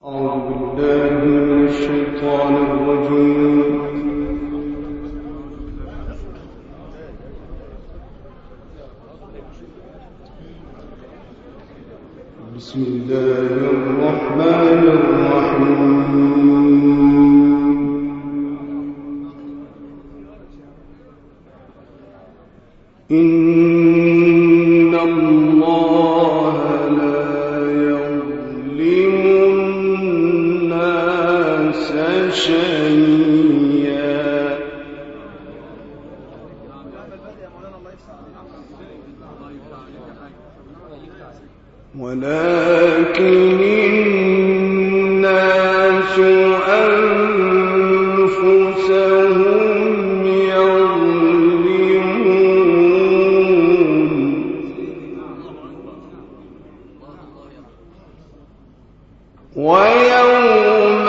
أعوذ بالله من الشيطان الرجيم. بسم الله الرحمن الرحيم. إن الله لا يظلم الناس شيئا ولكن الناس أنفسهم يظلمون. ويوم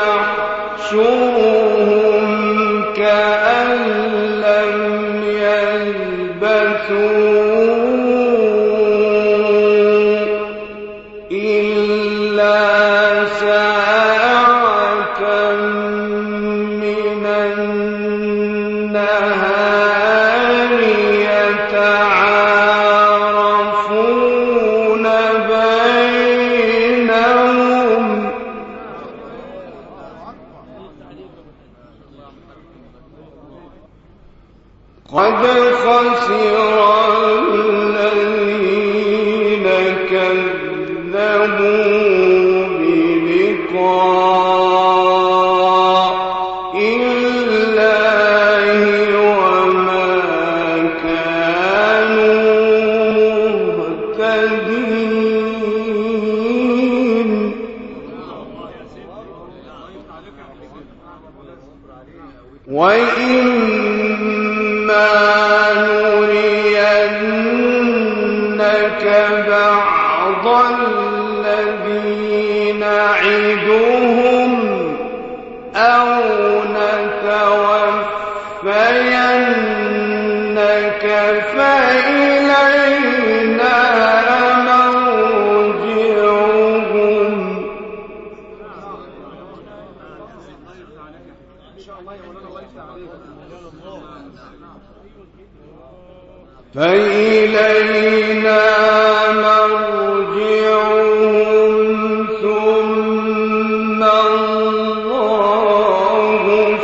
نحشرهم كأن لم يلبثوا قد خسر الذين كذبوا بلقاء الله وما كانوا مهتدين. وإما نرينك بعض الذي نعدهم أو نتوفينك فإلينا مرجعهم. فإلينا مرجعهم ثم الله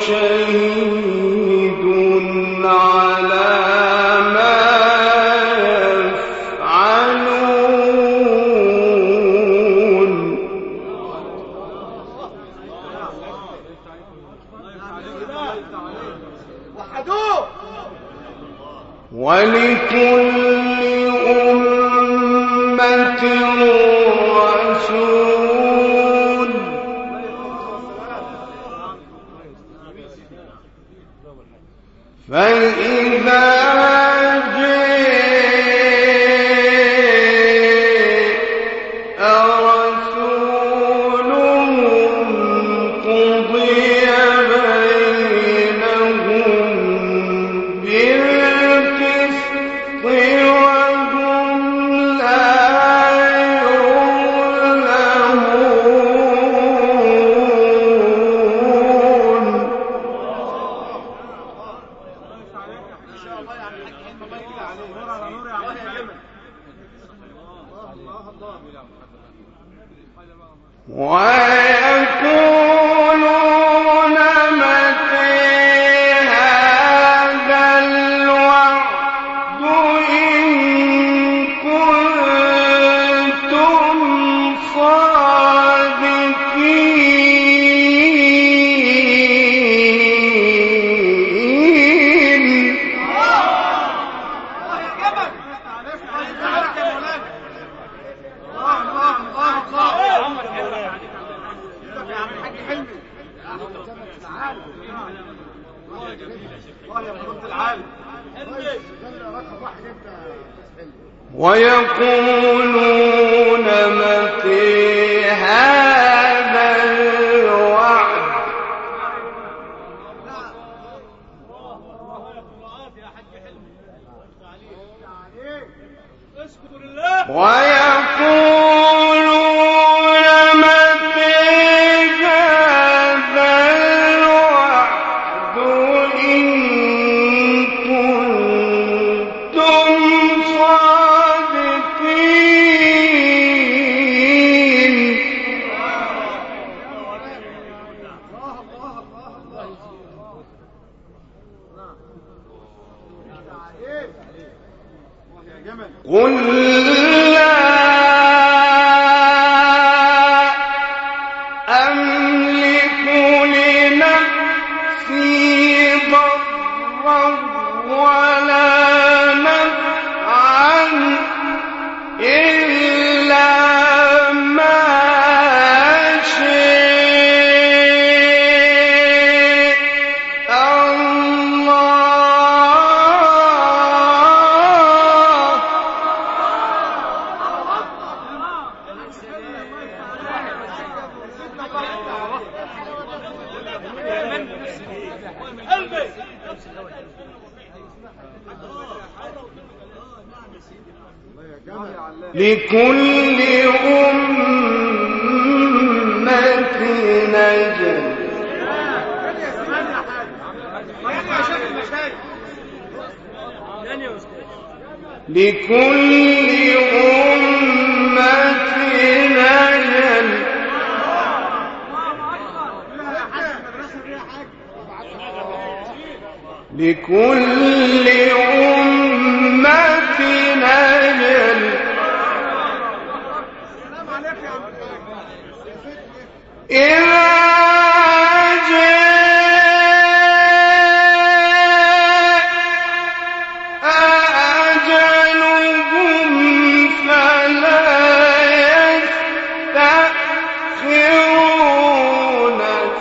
شهيد على ما يفعلون. ولكل أمة رسول فإذا جاء رسولهم قضي بينهم بالقسط وهم لا يظلمون. ويقولون متى هذا الوعد إن كنتم صادقين. ويقولون متى هذا الوعد ويقولون متى قل لا أملك لنفسي ضرا ولا نفعا إلا ما شاء الله. لكل أمة نجم. لكل أمة نجم. لكل أمة نجم. إذا جاء أجلهم فلا يستأخرون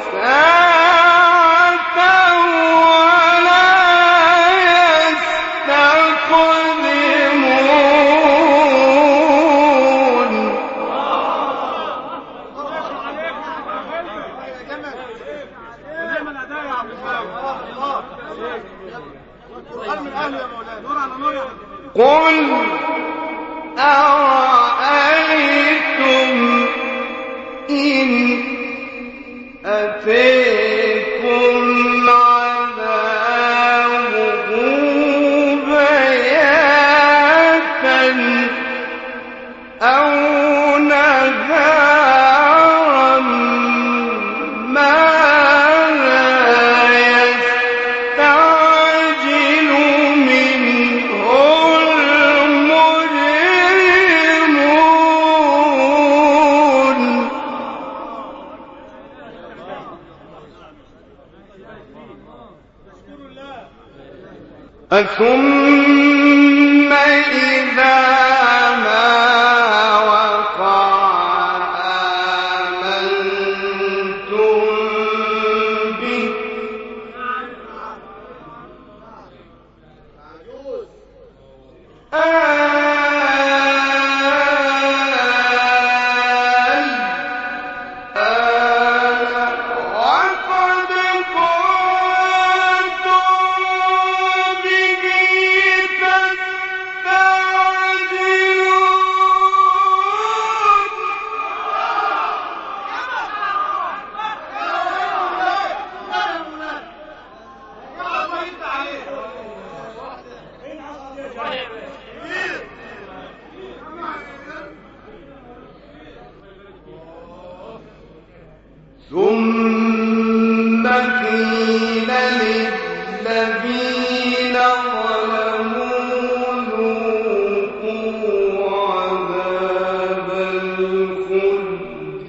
ساعة ولا يستقدمون. قل أرأيتم إن أتيكم عذابه بياتا أو نهارا ماذا يستعجل منه المجرمون. ثم إذا ما وقع آمنتم به. وقد كنتم به ثم قيل للذين ظلموا ذوقوا عذاب الخلد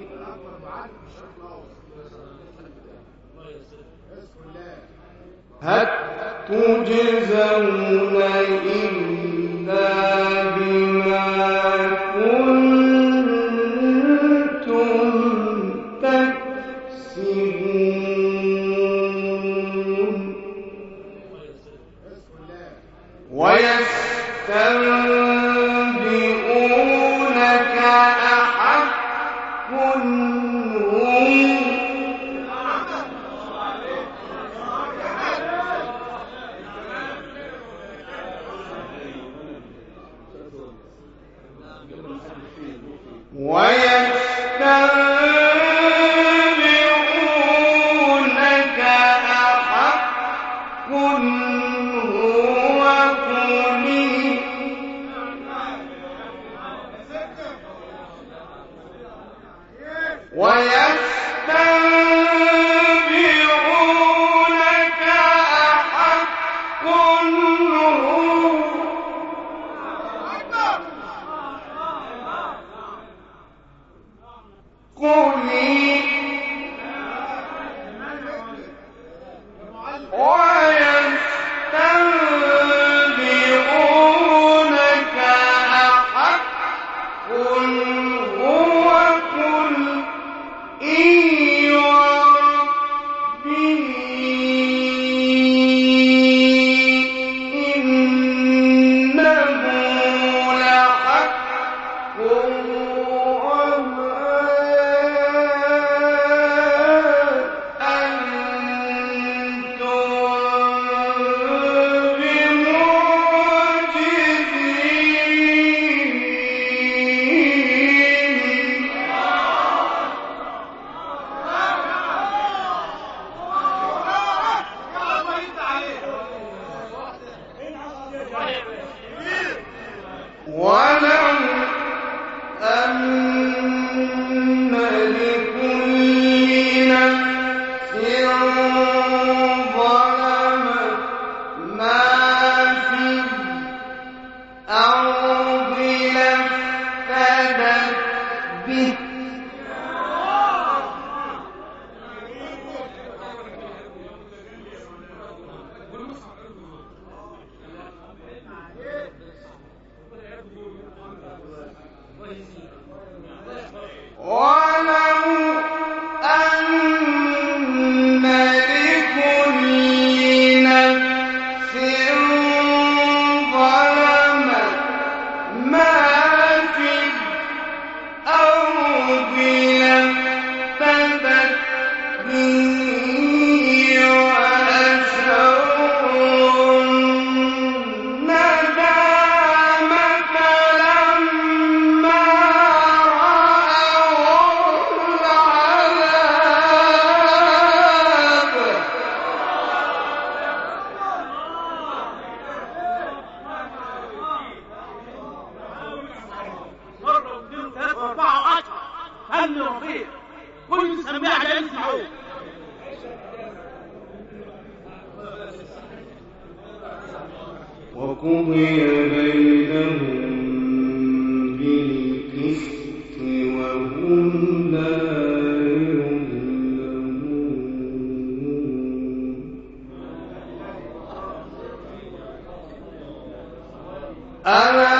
هل تجزون إلا بما كنتم تكسبون. ويستنبئونك أحق هو ويستنبئونك أحق هو قل ويستنبئونك أحق هو سميها عشان يسمعوه. وقضي بينهم بالقسط وهم لا يظلمون. ألا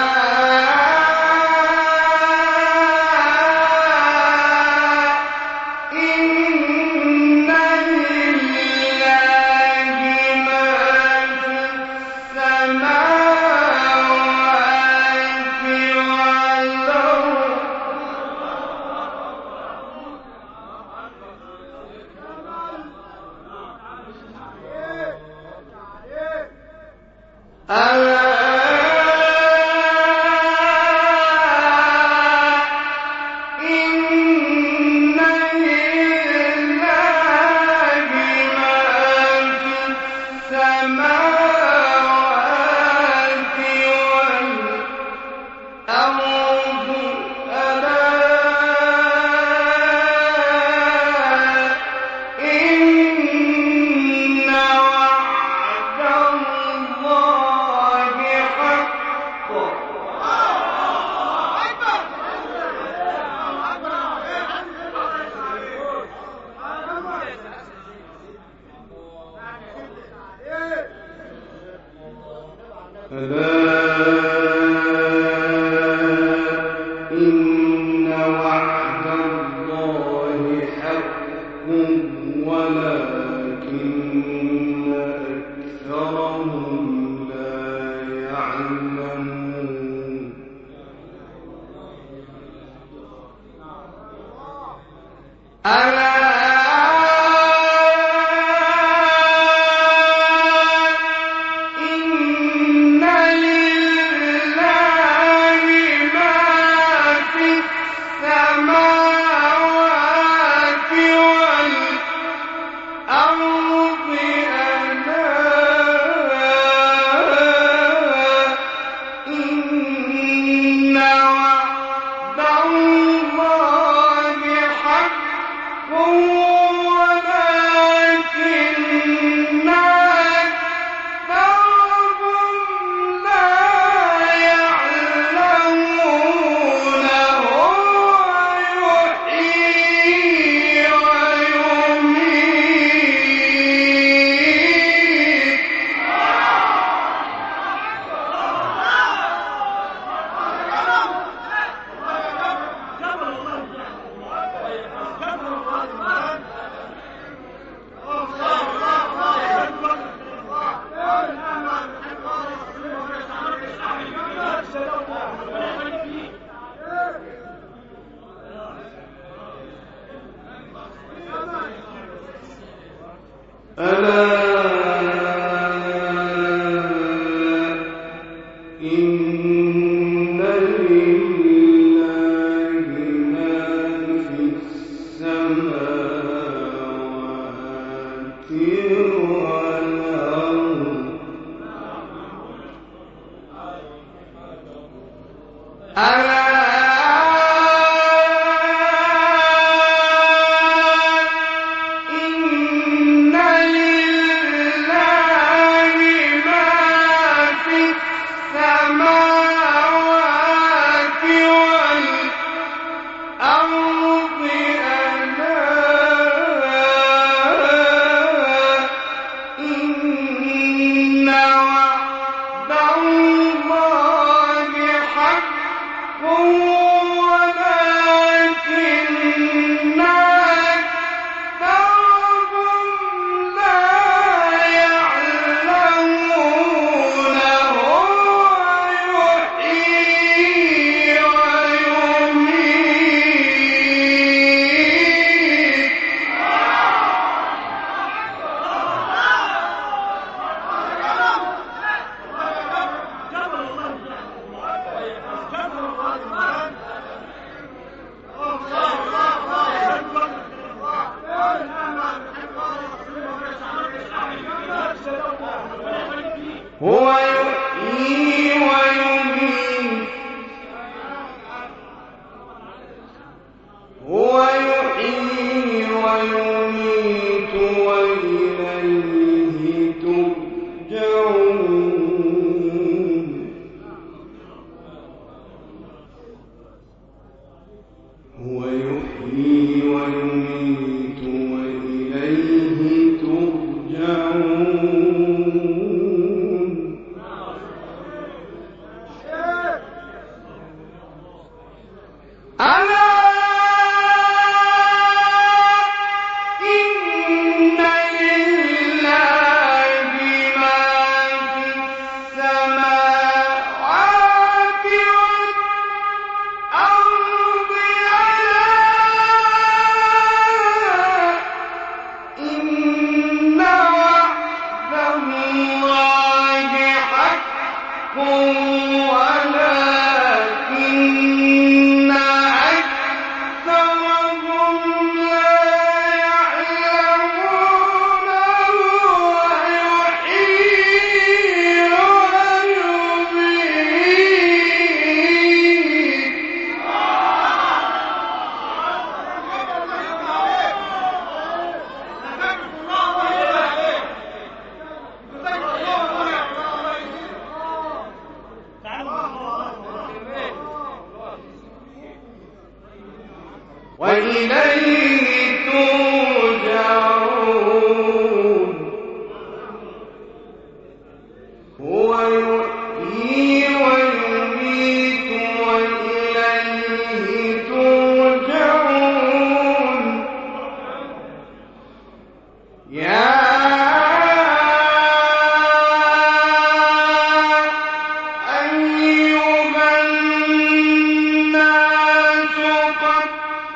إن وعد الله حق ولكن أكثرهم لا يعلمون. هو يحيي ويميت هو يحيي ويميت وإليه ترجعون هو يحيي ويميت وإليه ترجعون ألا إن لله ما في السماوات والأرض إن وعد الله حق ولكن أكثرهم لا يعلمون هو يحيي ويميت وإليه ترجعون هو يحيي ويميت وإليه ترجعون يا أيها الناس قد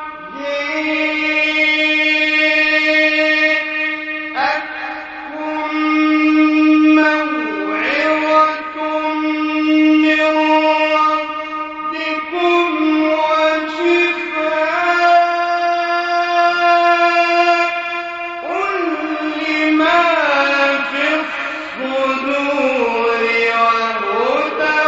جاءتكم موعظة من ربكم وشفاء لما في الصدور وهدى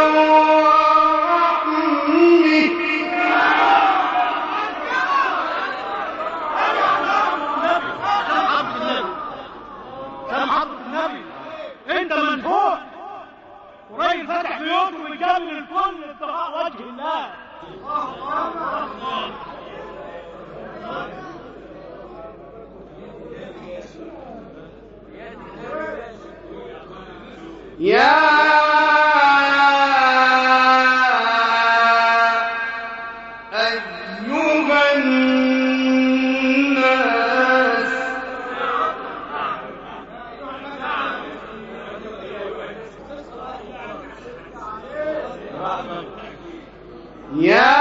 كلام حضرة النبي. انت منفوع وراجل فاتح بيوت وبيجامل الكل ابتغاء وجه الله. يا أيها الناس يا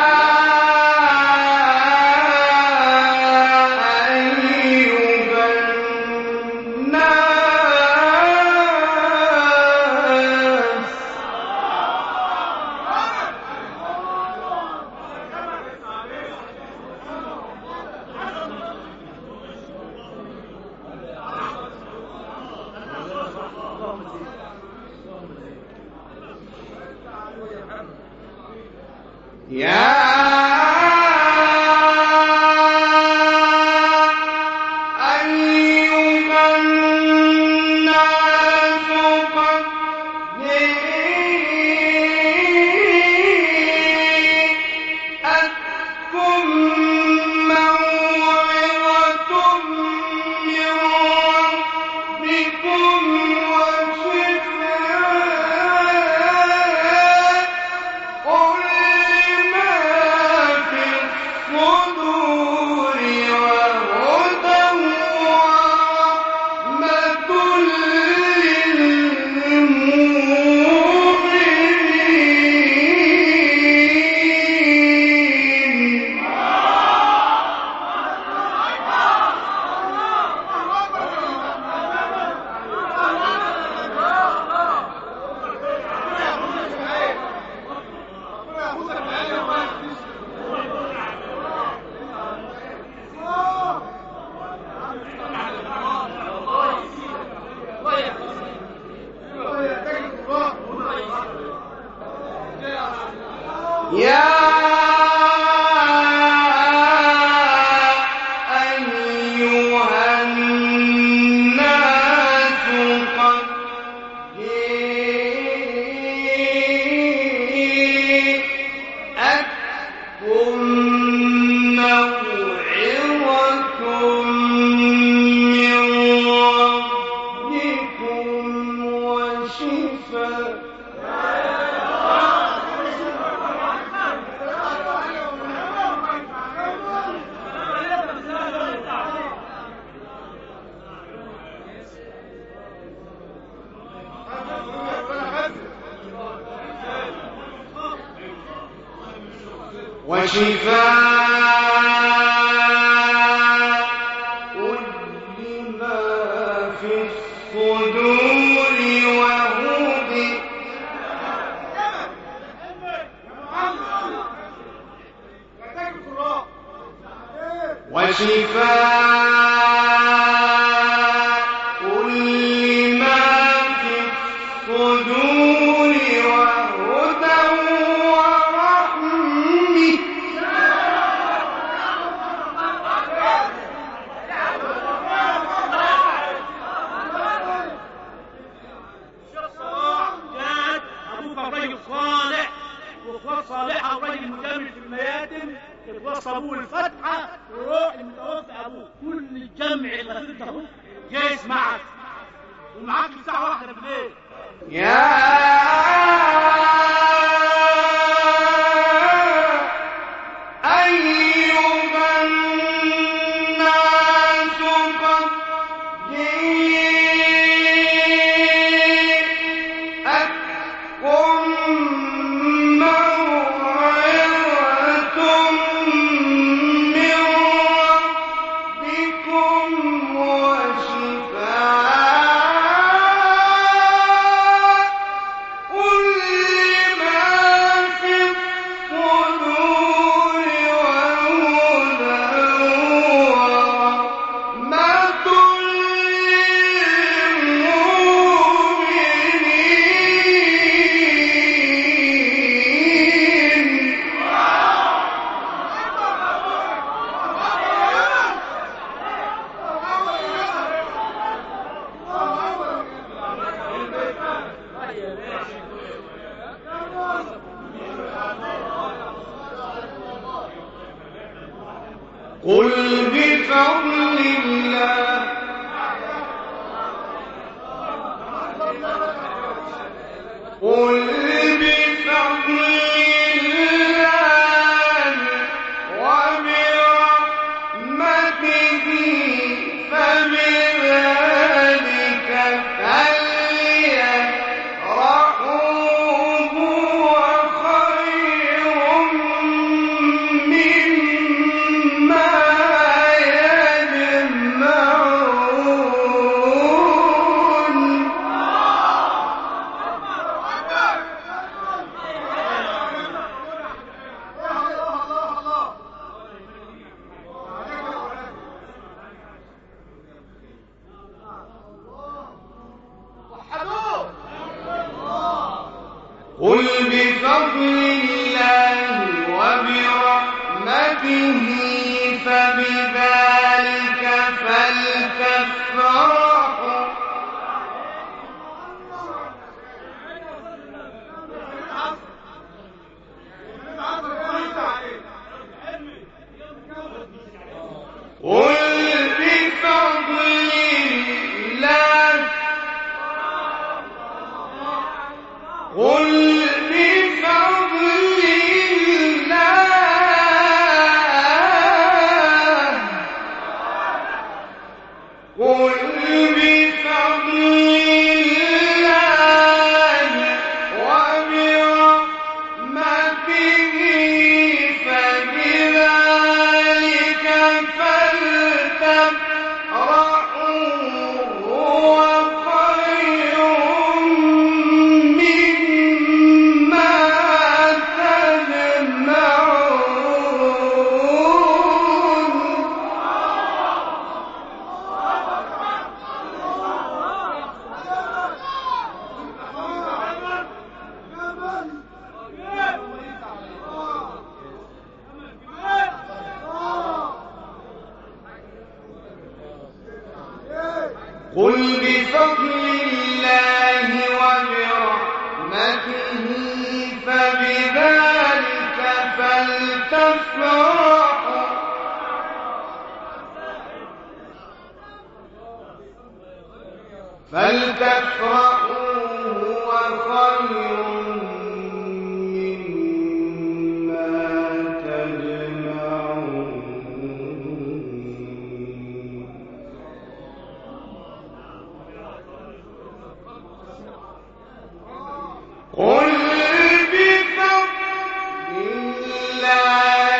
أيها الناس يا أيها الناس قد جاءتكم موعظة من ربكم وشفاء لما وشفاء لما في الصدور وهدى وشفاء لما في الصدور وهدى ورحمة أبوك الرجل صالح وإخوات صالحة وراجل مجامل في المياتم يتوصى أبوه الفتحة ويروح المتوفى أبوه كل الجمع اللي خدته أهو جاي يسمعك ومعاك الساعة 1 بالليل يا أيها الناس قد جاءتكم موعظة من ربكم وشفاء لما في الصدور وهدى ورحمة للمؤمنين قل بفضل الله قل بفضل الله وبرحمته فبذلك فليفرحوا هو خير مما يجمعون قل بفضل الله وبرحمته فبذلك فلتفرحوا قل بفضل الله قل بفضل الله قل بفضل الله وبرحمته فبذلك فلتفرحوا هو خير مما قل بفضل الله وبرحمته فبذلك فلتفرحوا هو خير مما تجمعون قل بفضل الله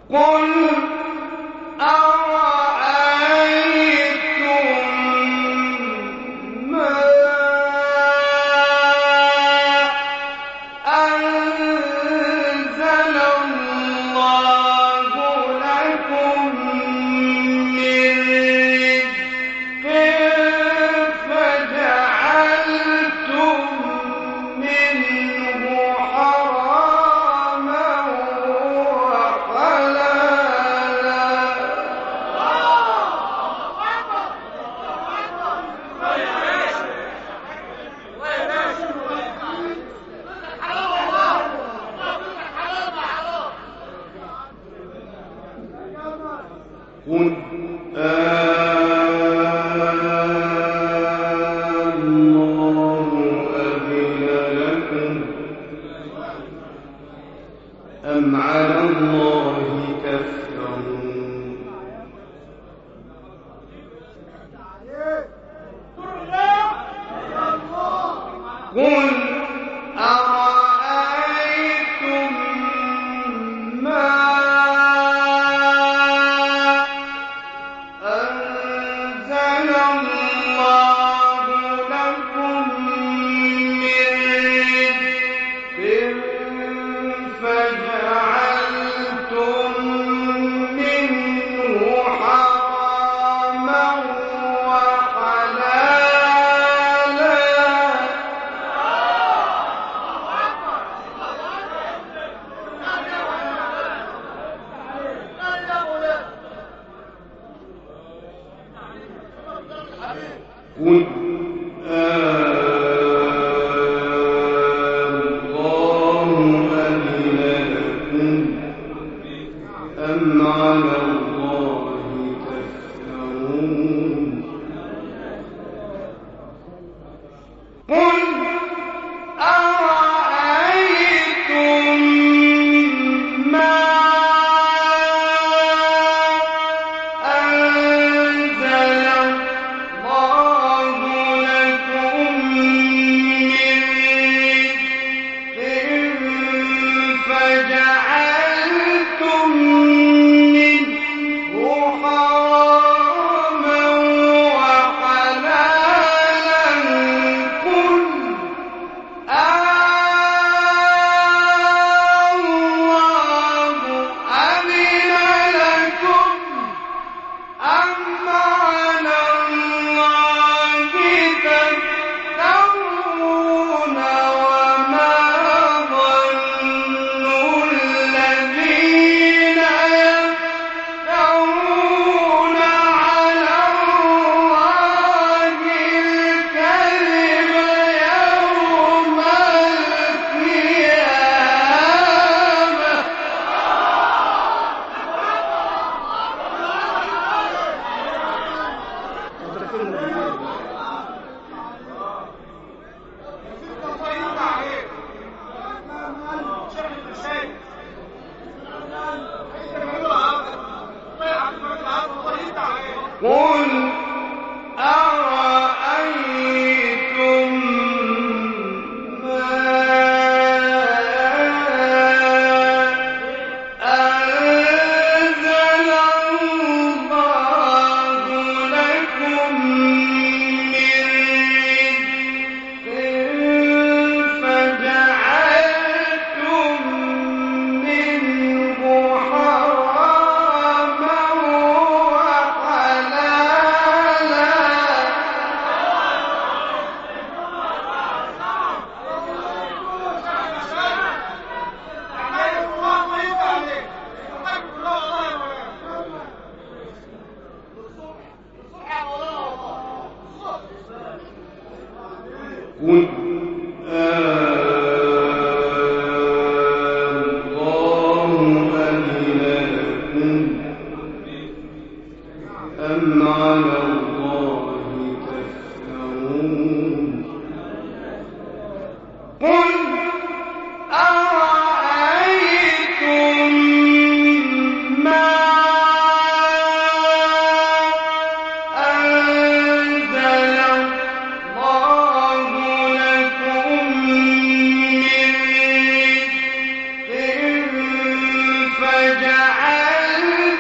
قل الله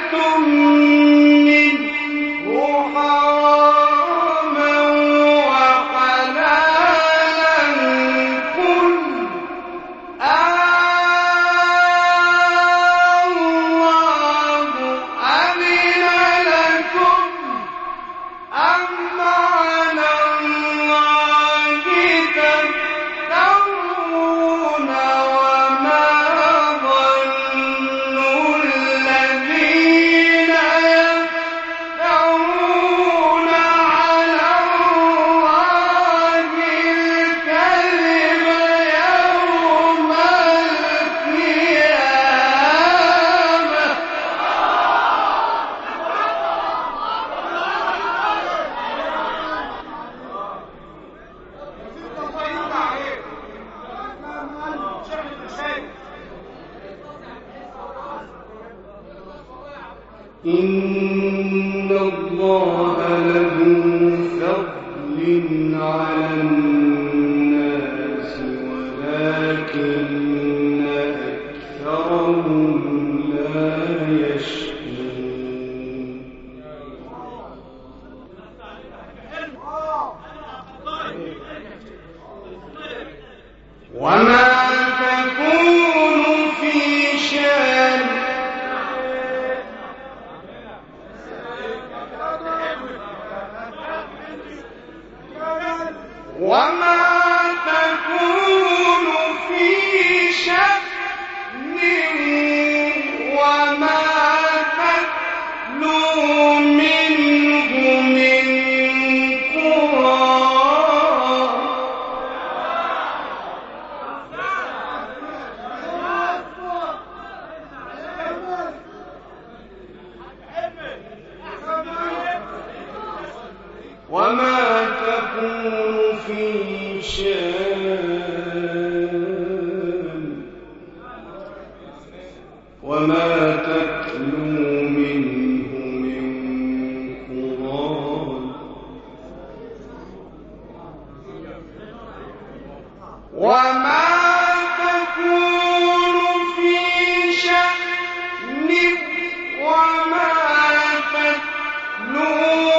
إن الله لذو فضل على الناس ولكن أكثرهم لا يشكرون وما تكون في شأن وما تكون في شأن وما تتلو منه من قرآن وما تكون في شأن وما تتلو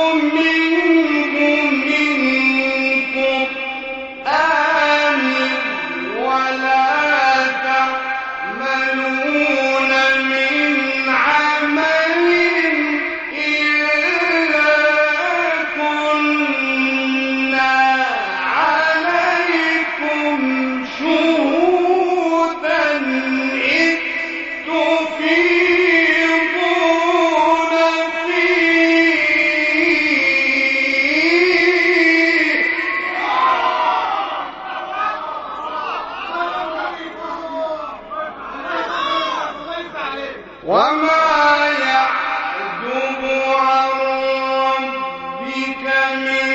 وما يعزب عن ربك من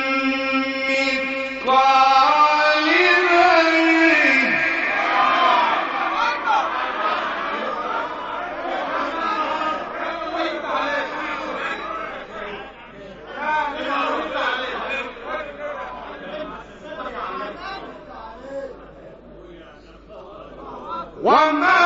مثقال ذرة وما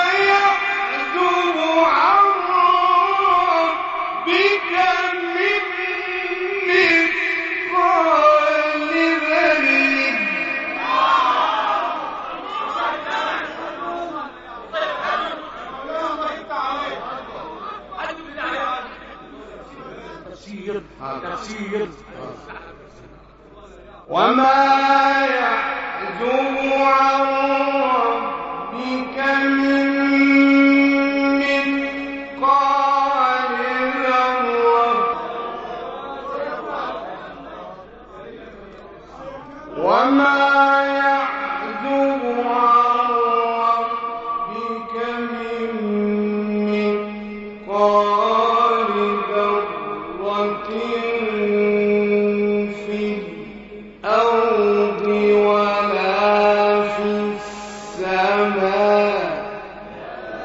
تفسير وما يعزب عن ربك من مثقال ذرة وما يعزب عن ربك من مثقال ذرة في الأرض ولا في السماء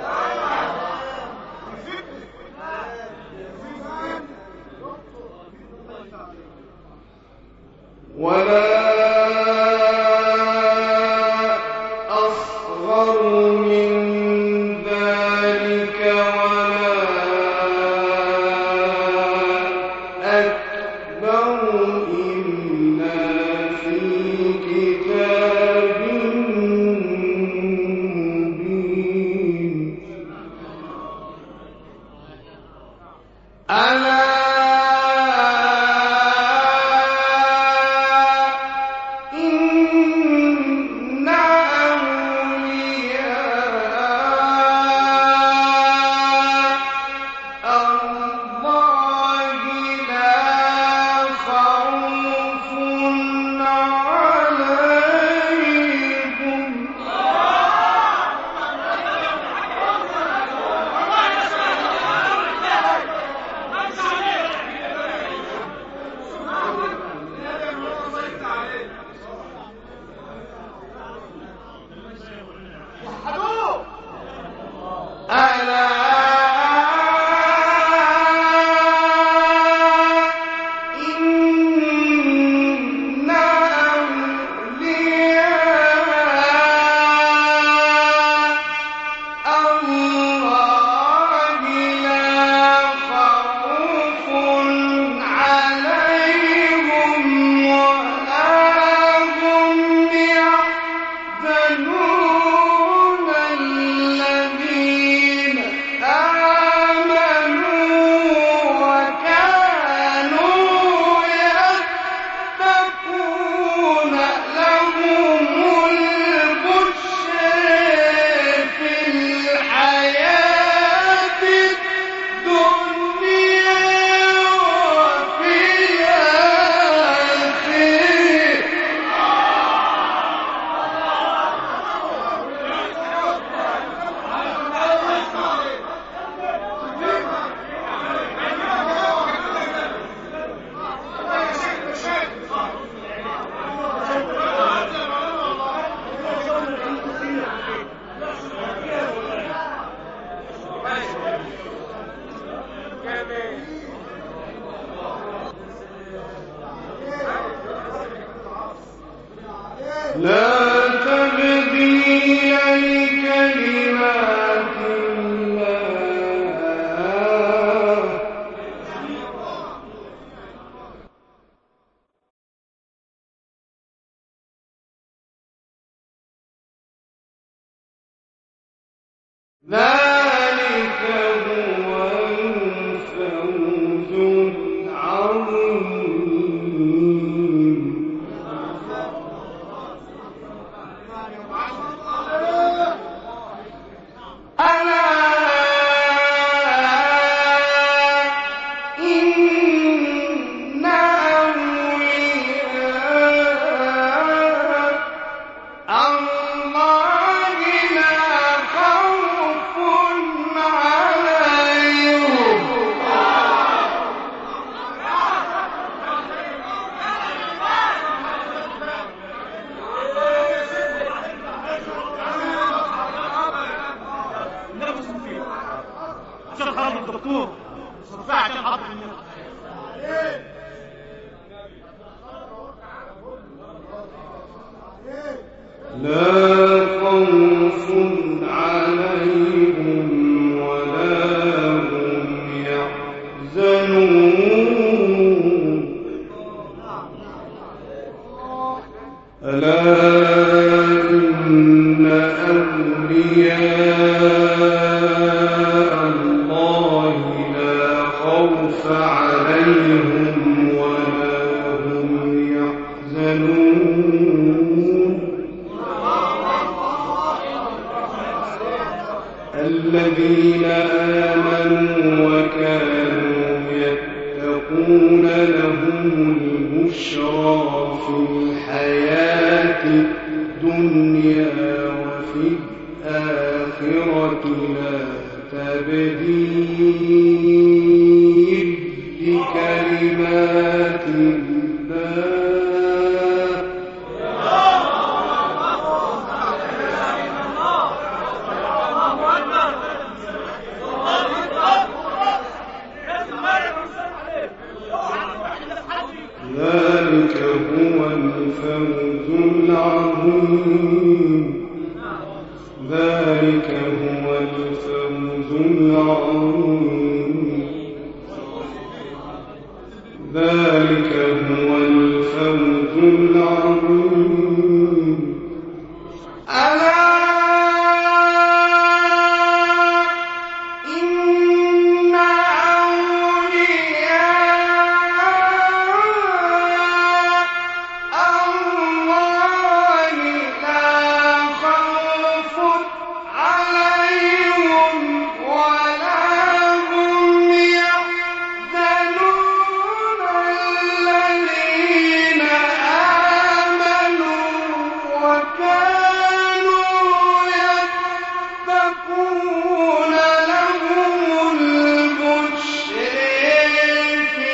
ذلك هو الفوز العظيم. ألا إن أولياء الله لا خوف عليهم نفس فيه عشان خاطر الدكتور صرفها عشان خاطر النفس. لا خوف عليهم ولا هم يحزنون. ألا إن أولياء الله لا خوف عليهم ولا هم يحزنون. الذين آمنوا وكانوا يتقون لهم البشرى في الحياة الدنيا وفي الآخرة لا تبديل لكلمات الله. ذلك هو الفوز العظيم. ذلك هو الفوز العظيم. ذلك هو الفوز العظيم. ألا إن أولياء الله لا خوف عليهم ولا هم يحزنون. الذين آمنوا وكانوا يتقون لهم البشر في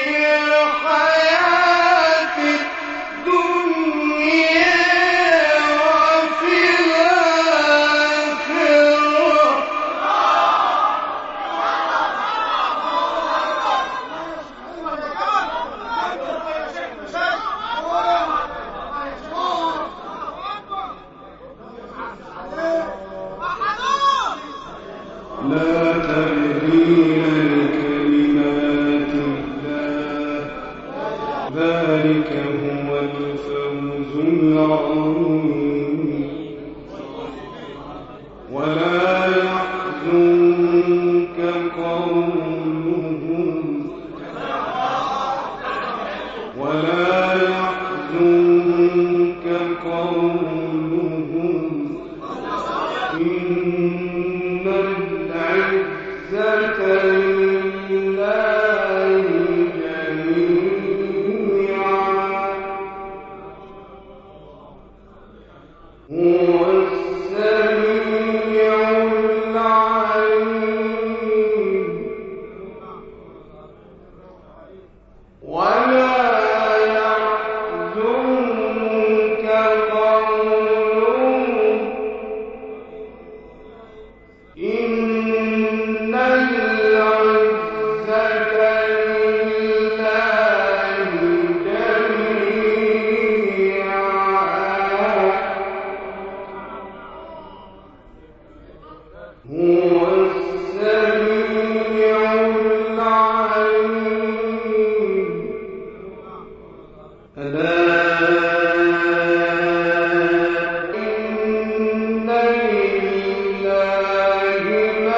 الحياة الدنيا وفي الآخرة لا تبديل لكلمات الله. ذلك هو الفوز العظيم. ولا يحزنك قولهم ولا يحزنك قولهم إن العزة لله جميعا. هو السميع العليم. ولا يحزنك قولهم إن العزة لله جميعا. هو السميع العليم. ألا إن لله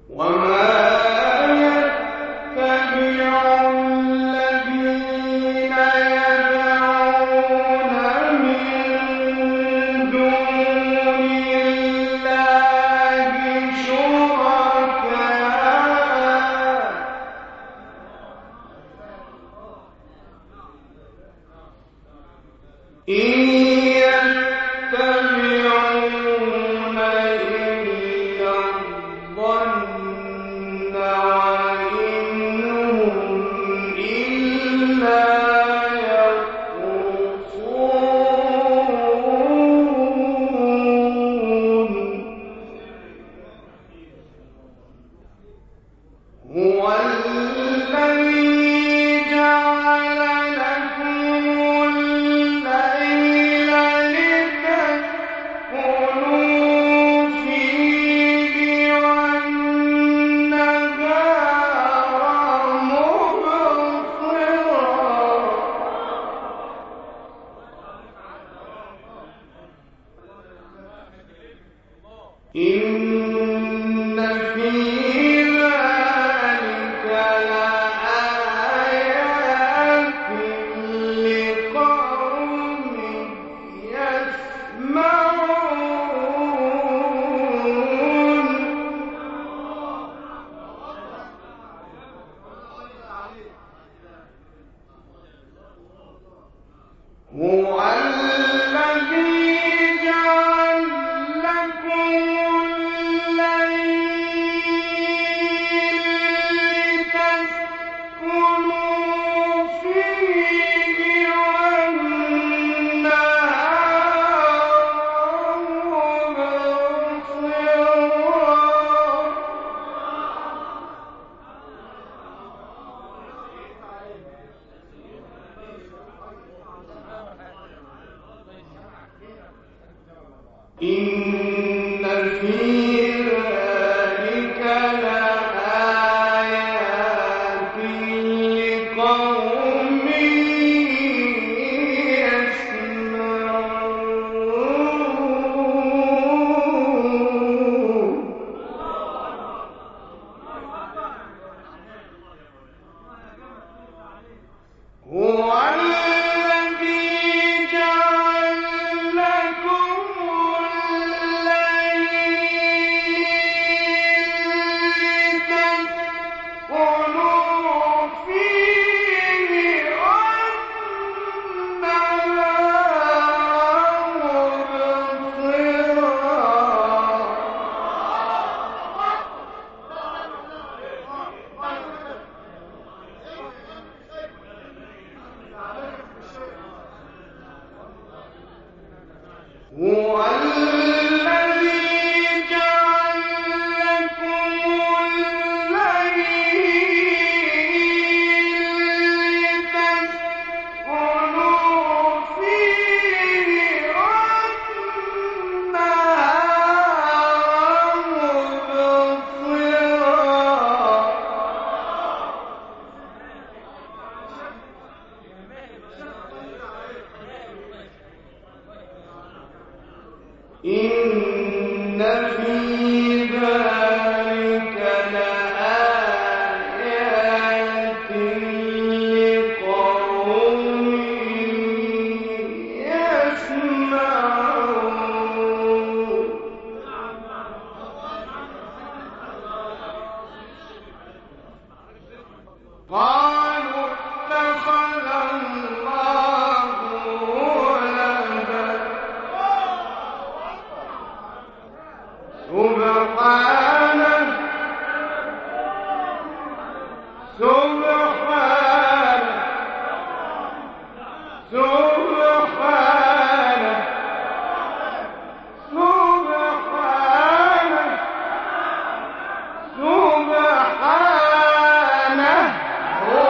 سبحانه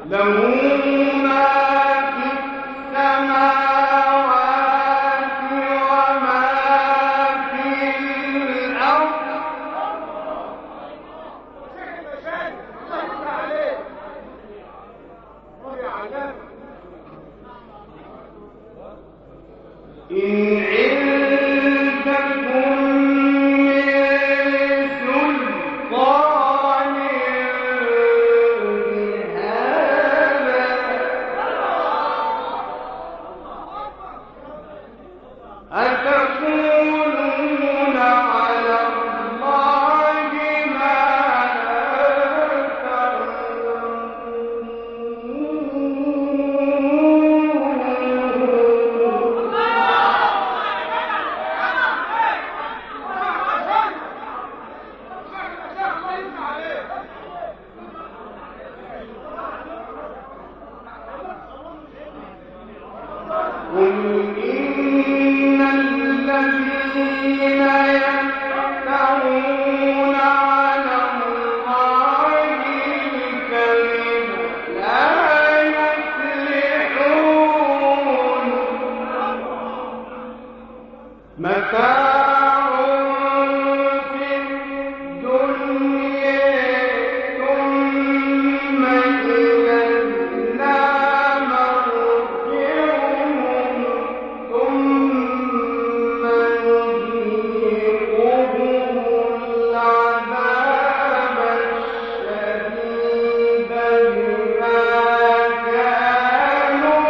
له ما في السماوات وما في الأرض إن عندكم من سلطان بهذا أتقولون على الله ما قل إن الذين يفترون على الله الكذب لا يفلحون متاع في الدنيا ثم إلينا مرجعهم ثم نذيقهم العذاب الشديد بما كانوا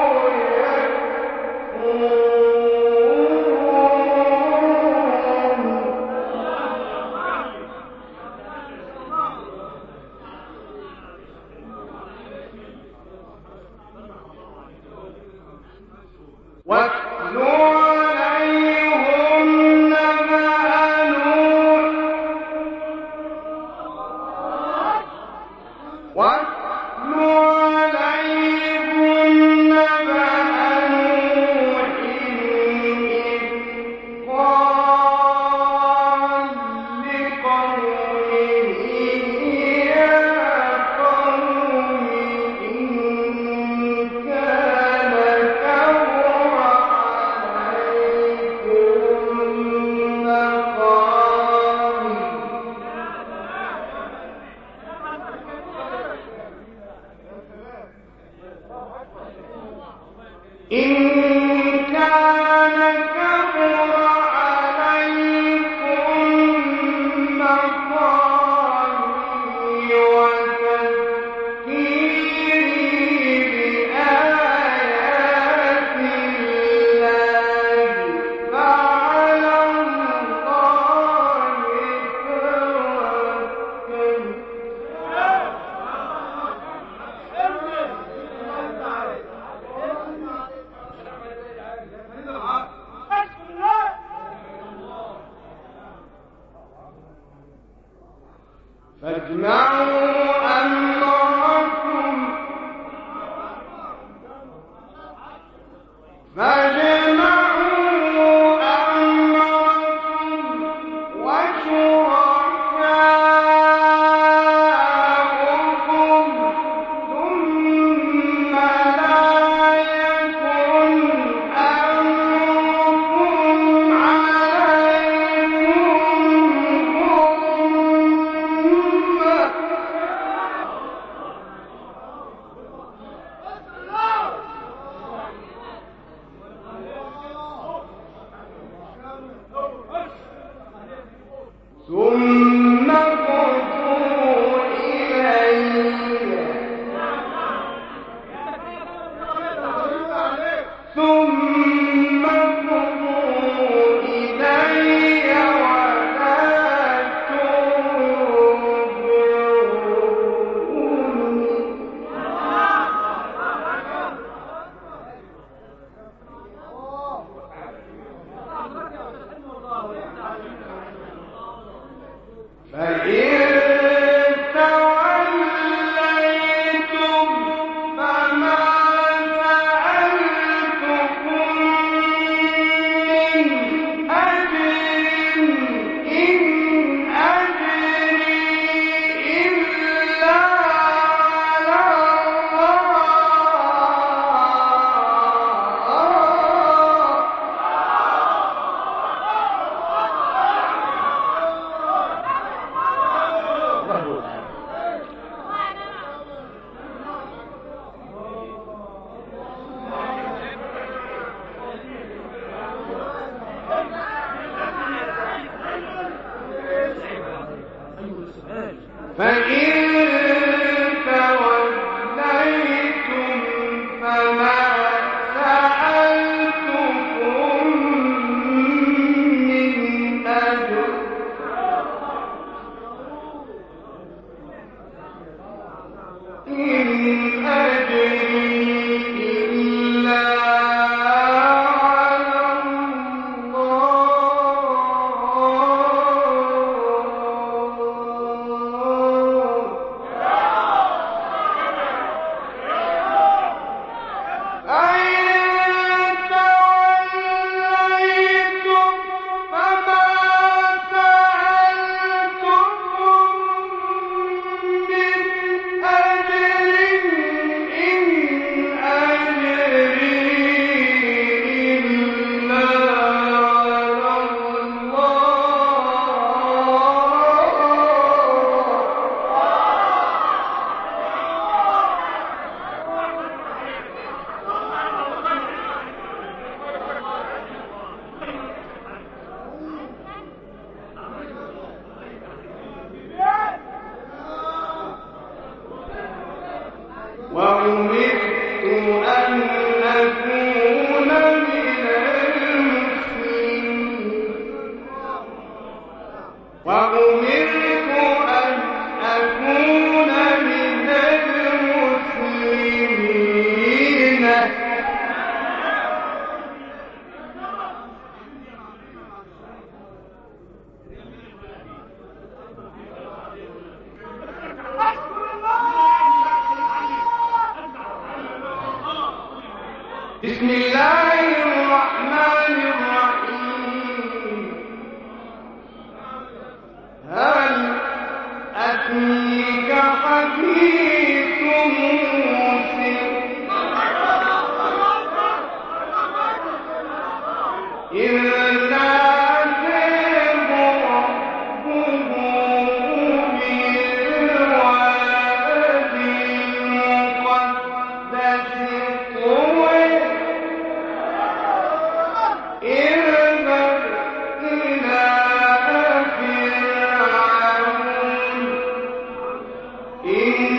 واتل عليهم نبأ نوح واتل عليهم نبأ نوح إذ قال لقومه يا قوم إن كان كبر عليكم مقامي وتذكيري بآيات الله فعلى الله توكلت فاجمعوا أمركم وشركاءكم ثم لا يكن أمركم عليكم غمة فإن توليتم فما سألتكم من أجر إن أجري إلا على وأمرت أن أكون من المسلمين وأمرت أن أكون من المسلمين بسم الله الرحمن الرحيم هل أتيك حديث موسى إذ ناداه ربه بالواد المقدس طوى اذهب إلى فرعون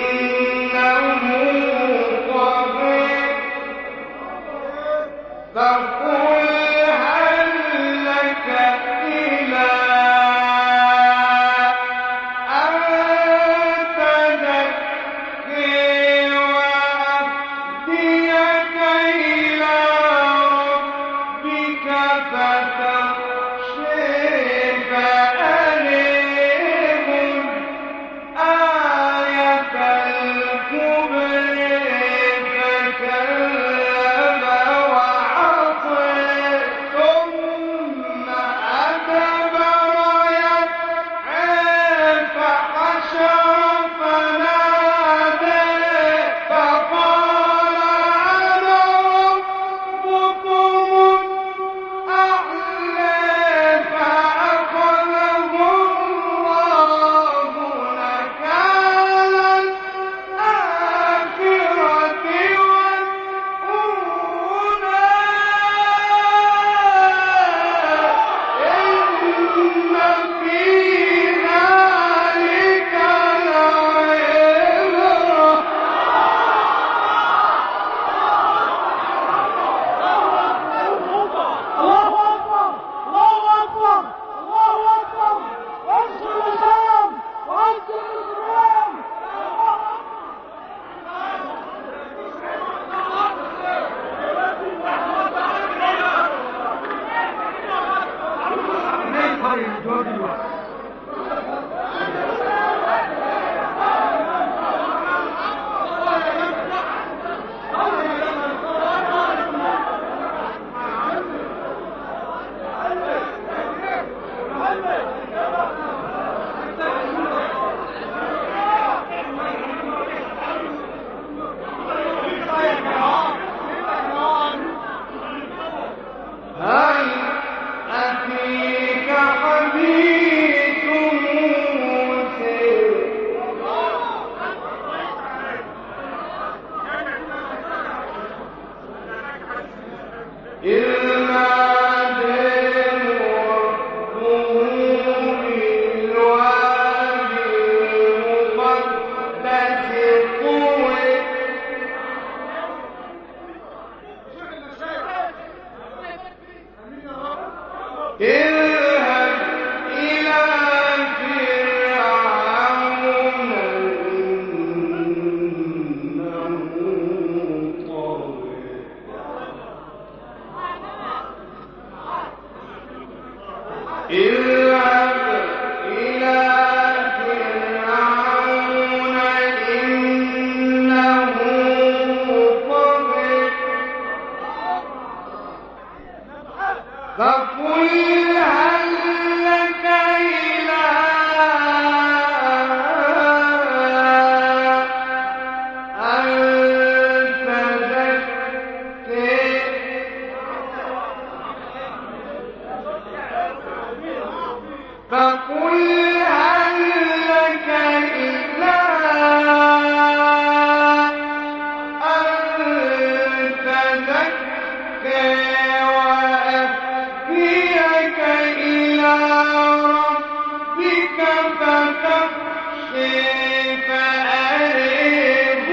أريه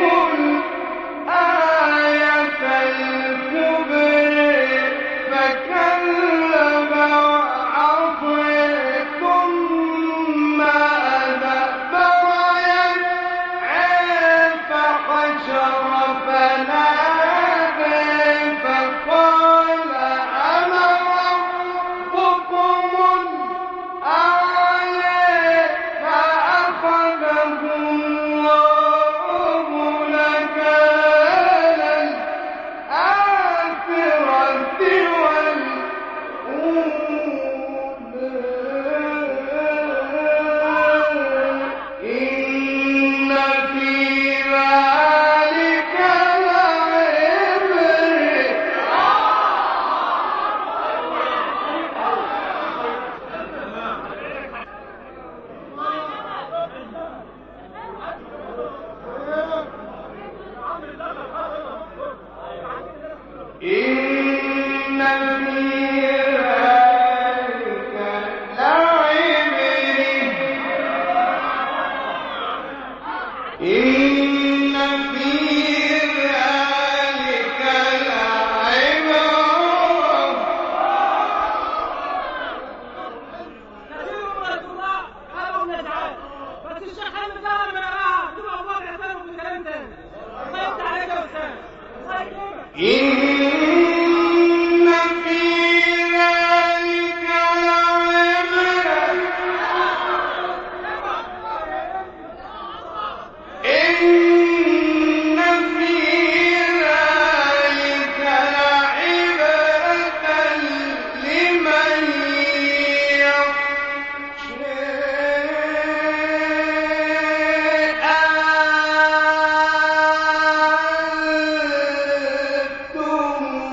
الآية الكبرى فكذب وعصى ثم أدبر يسعى فحشر فنادى فقال أنا ربكم الأعلى فأخذه الله نكال الآخرة والأولى إن في ذلك إن في ذلك لعبرة كثير من الله هذا النزعات بس الشيخ حمد ده ما يقراها تبقى الله يعتبر من كلام تاني الله يفتح عليك يا استاذ الله يكرمك إن في ذلك لعبرة إن في ذلك لعبرة لمن يخشى أنتم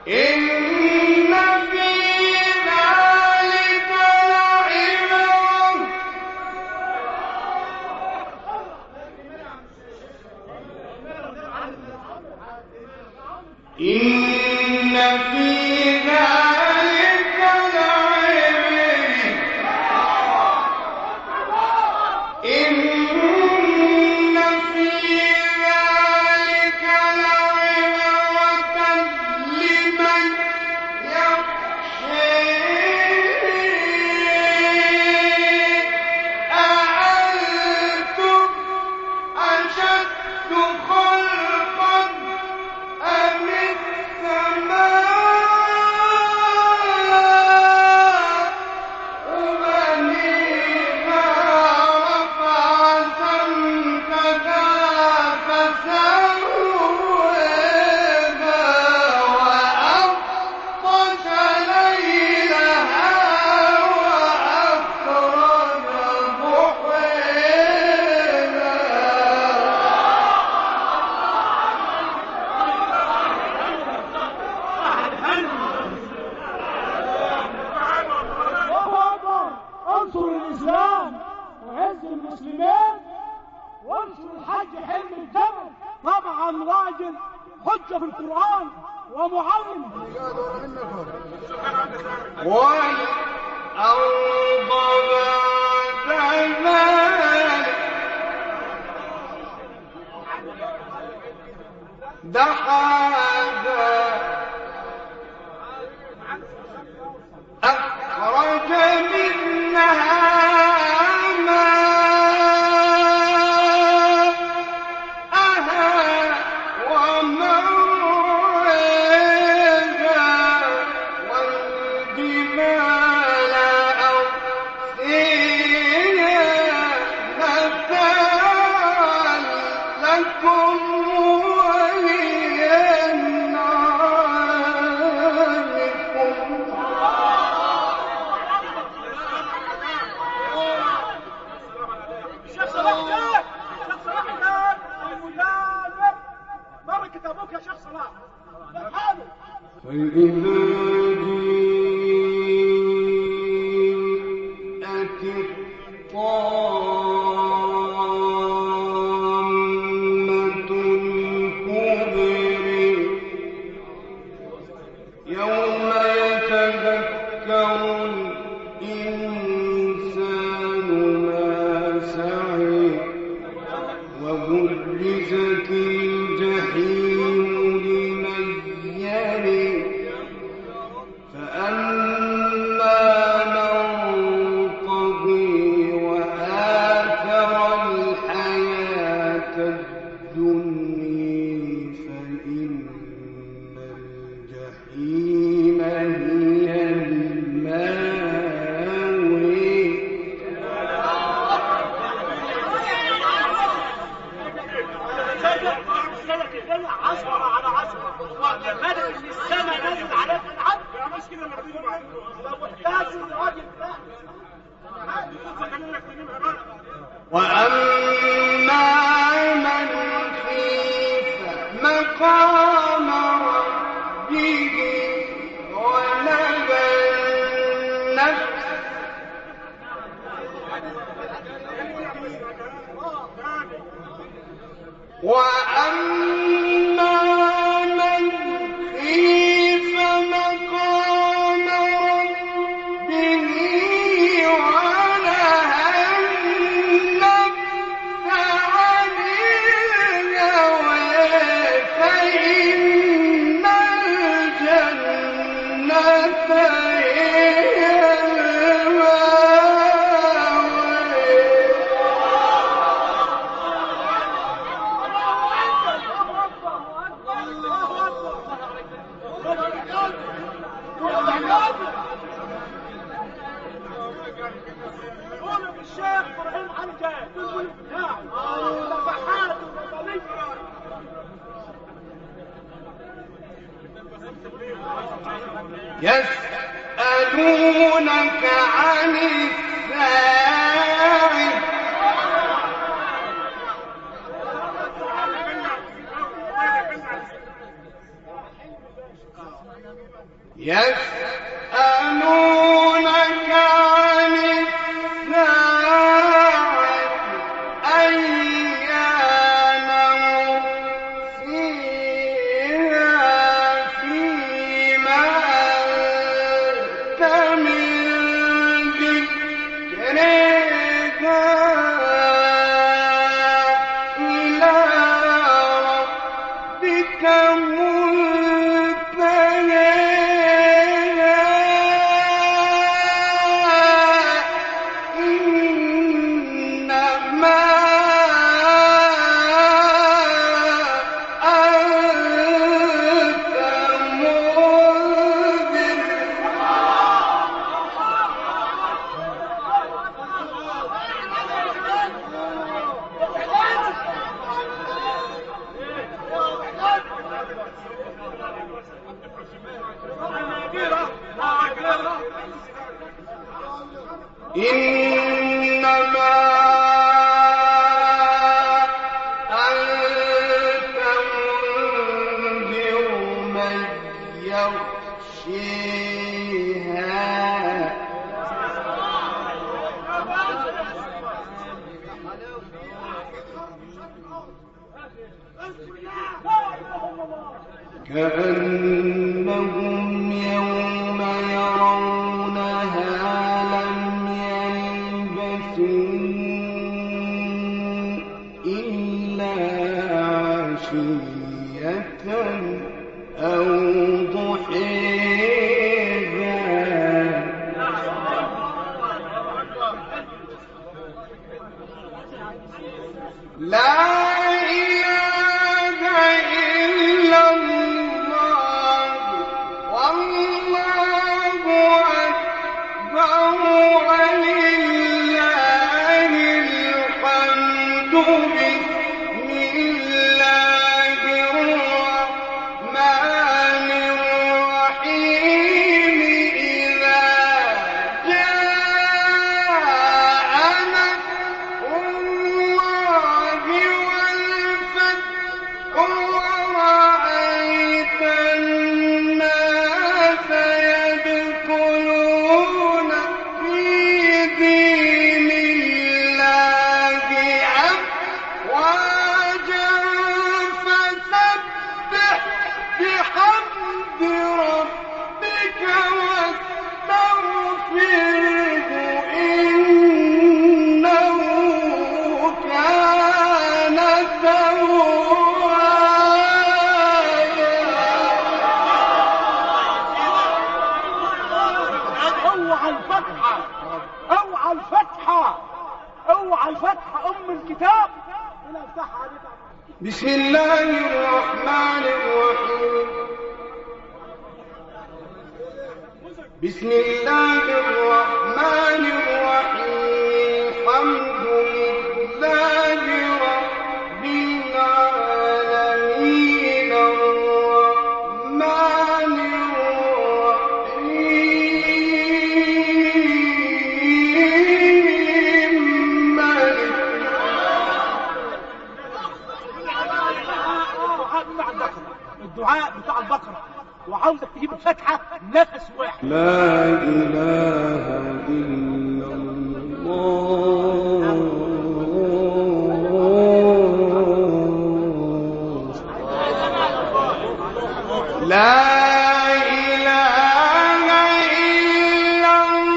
إن في ذلك لعبرة إن في ذلك لعبرة إن في ذلك لعبرة لمن يخشى أأنتم أشد خلقا أم السماء بنيها رفع سمكها فسواها وأغطش ليلها وأخرج الله أكبر. انصر الإسلام وعز المسلمين وانصر الحج حلم الجبل. طبعا راجل حجة في القرآن ومعلم. والأرض بعد ذلك دحاها أخرج منها ماءها ومرعاها والجبال أرسيها متاعا لكم ولأنعامكم الشيخ صلاح جاك. الشيخ صلاح جاك المدرب. بركة أبوك يا شيخ صلاح. حاله فإذا جاءت الطامة الكبرى يوم يتذكر الإنسان ما سعى وبرزت الجحيم لمن يرى فأما من طغى وآثر الحياة الدنيا فإن الجحيم هي المأوى عشرة على عشرة. بدل من السماء نزل عليك العبد. يا مش كده اللي بيجوا معاك. لو احتاج الراجل ده. وأما من خيف مقام ربه ونهى النفس وأما من خيف مقام ربه ونهى النفس عن الهوى فإن الجنة هي قولوا بالشيخ ابراهيم علي جاي. نعم. ذبحات ومثالية. يسألونك عن الساعة يسألونك عن الساعة أيان مرسيها فيما أنت من ذكرها إلى ربك إنما أنت منذر من يخشيها كأنهم يوم يرونها لم يلبثوا إلا عشية أو ضحيها لا إله إلا الله والله أكبر ولله الحمد بسم الله الرحمن الرحيم إذا جاء نصر الله والفتح ورأيت الناس يدخلون في دين الله أفواجا فسبح بحمد ربك واستغفره إنه كان اوعى الفتحة، اوعى الفتحة، اوعى الفتحة ام الكتاب. انا افتحها عليك. بسم الله الرحمن الرحيم بسم الله الرحمن الرحيم الحمد لله رب العالمين الرحمن الرحيم مالك الدعاء بتاع البقرة وعاوزك تجيب الفتحة نفس واحد. لا إله إلا الله لا إله إلا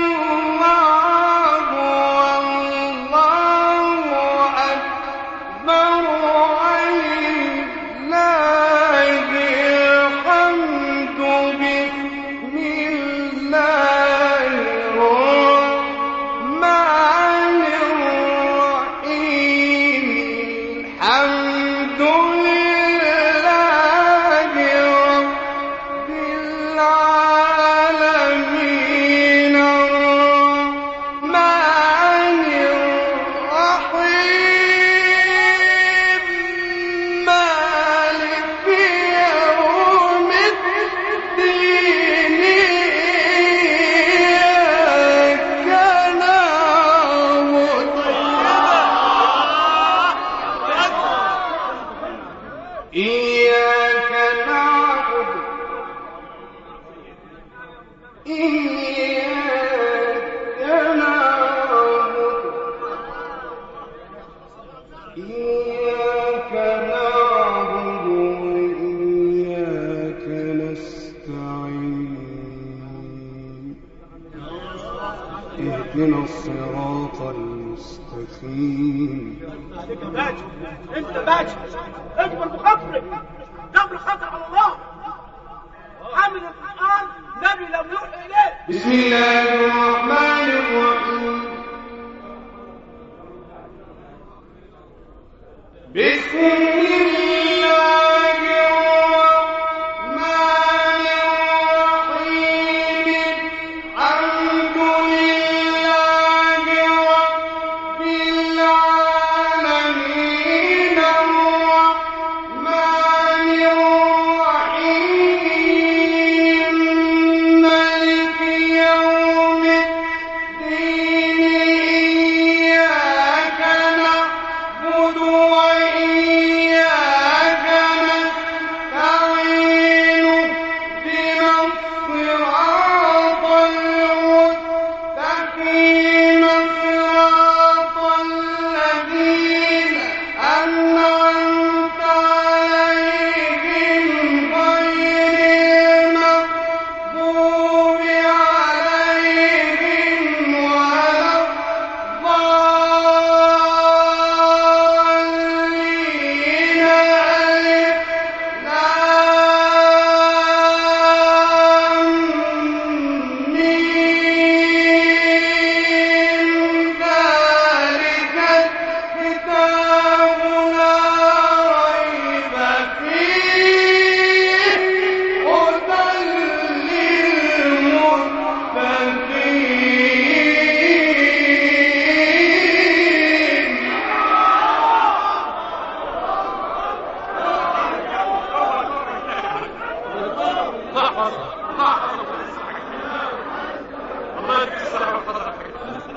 الله والله أكبر ولله الحمد بسم الله الرحمن اهدنا الصراط المستقيم. عليك يا باجي، انت باجي اكبر بخطرك، كبر خطر على الله. حامل القرآن نبي لم يوحى اليه. بسم الله الرحمن الرحيم. بسم الله الرحمن الرحيم. الحمد لله رب العالمين الرحمن الرحيم مالك يوم الدين إياك نعبد وإياك نستعين اهدنا الصراط المستقيم صراط الذين أنعمت عليهم غير المغضوب عليهم ولا الضالين. ذلك الكتاب لا ريب فيه هدى للمتقين.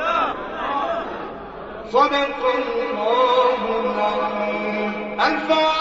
صدق الله العظيم. الفاتحة.